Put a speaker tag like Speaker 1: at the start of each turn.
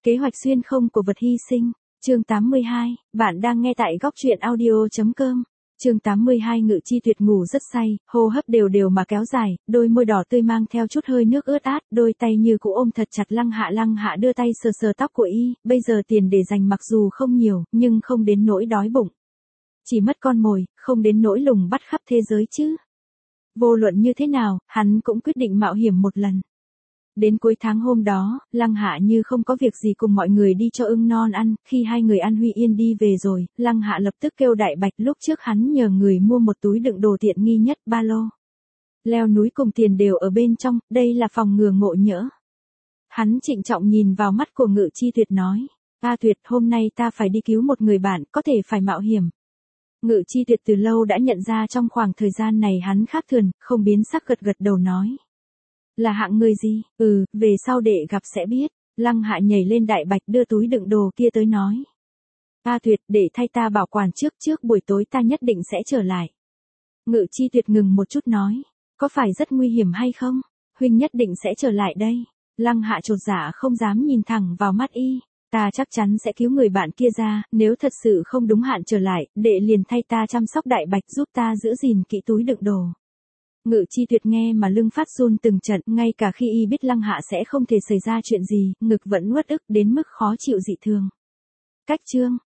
Speaker 1: Kế hoạch xuyên không của vật hy sinh. Chương 82, bạn đang nghe tại góc truyện audio.com. Chương 82 Ngự Chi Tuyệt ngủ rất say, hô hấp đều đều mà kéo dài, đôi môi đỏ tươi mang theo chút hơi nước ướt át, đôi tay như cũ ôm thật chặt Lăng Hạ đưa tay sờ sờ tóc của y, bây giờ tiền để dành mặc dù không nhiều, nhưng không đến nỗi đói bụng. Chỉ mất con mồi, không đến nỗi lùng bắt khắp thế giới chứ. Vô luận như thế nào, hắn cũng quyết định mạo hiểm một lần. Đến cuối tháng hôm đó, Lăng Hạ như không có việc gì cùng mọi người đi cho ưng non ăn, khi hai người An Huy Yên đi về rồi, Lăng Hạ lập tức kêu Đại Bạch lúc trước hắn nhờ người mua một túi đựng đồ tiện nghi nhất ba lô. Leo núi cùng tiền đều ở bên trong, đây là phòng ngừa ngộ nhỡ. Hắn trịnh trọng nhìn vào mắt của Ngự Chi Tuyệt nói, A Tuyệt hôm nay ta phải đi cứu một người bạn, có thể phải mạo hiểm. Ngự Chi Tuyệt từ lâu đã nhận ra trong khoảng thời gian này hắn khác thường, không biến sắc gật gật đầu nói. Là hạng người gì? Về sau để gặp sẽ biết. Lăng Hạ nhảy lên Đại Bạch đưa túi đựng đồ kia tới nói. A Tuyệt, để thay ta bảo quản trước buổi tối ta nhất định sẽ trở lại. Ngự Chi Tuyệt ngừng một chút nói. Có phải rất nguy hiểm hay không? Huynh nhất định sẽ trở lại đây. Lăng Hạ chột dạ không dám nhìn thẳng vào mắt y. Ta chắc chắn sẽ cứu người bạn kia ra, nếu thật sự không đúng hạn trở lại, đệ liền thay ta chăm sóc Đại Bạch giúp ta giữ gìn kỹ túi đựng đồ. Ngự Chi Tuyệt nghe mà lưng phát run từng trận, ngay cả khi y biết Lăng Hạ sẽ không thể xảy ra chuyện gì, ngực vẫn uất ức đến mức khó chịu dị thường. Cách chương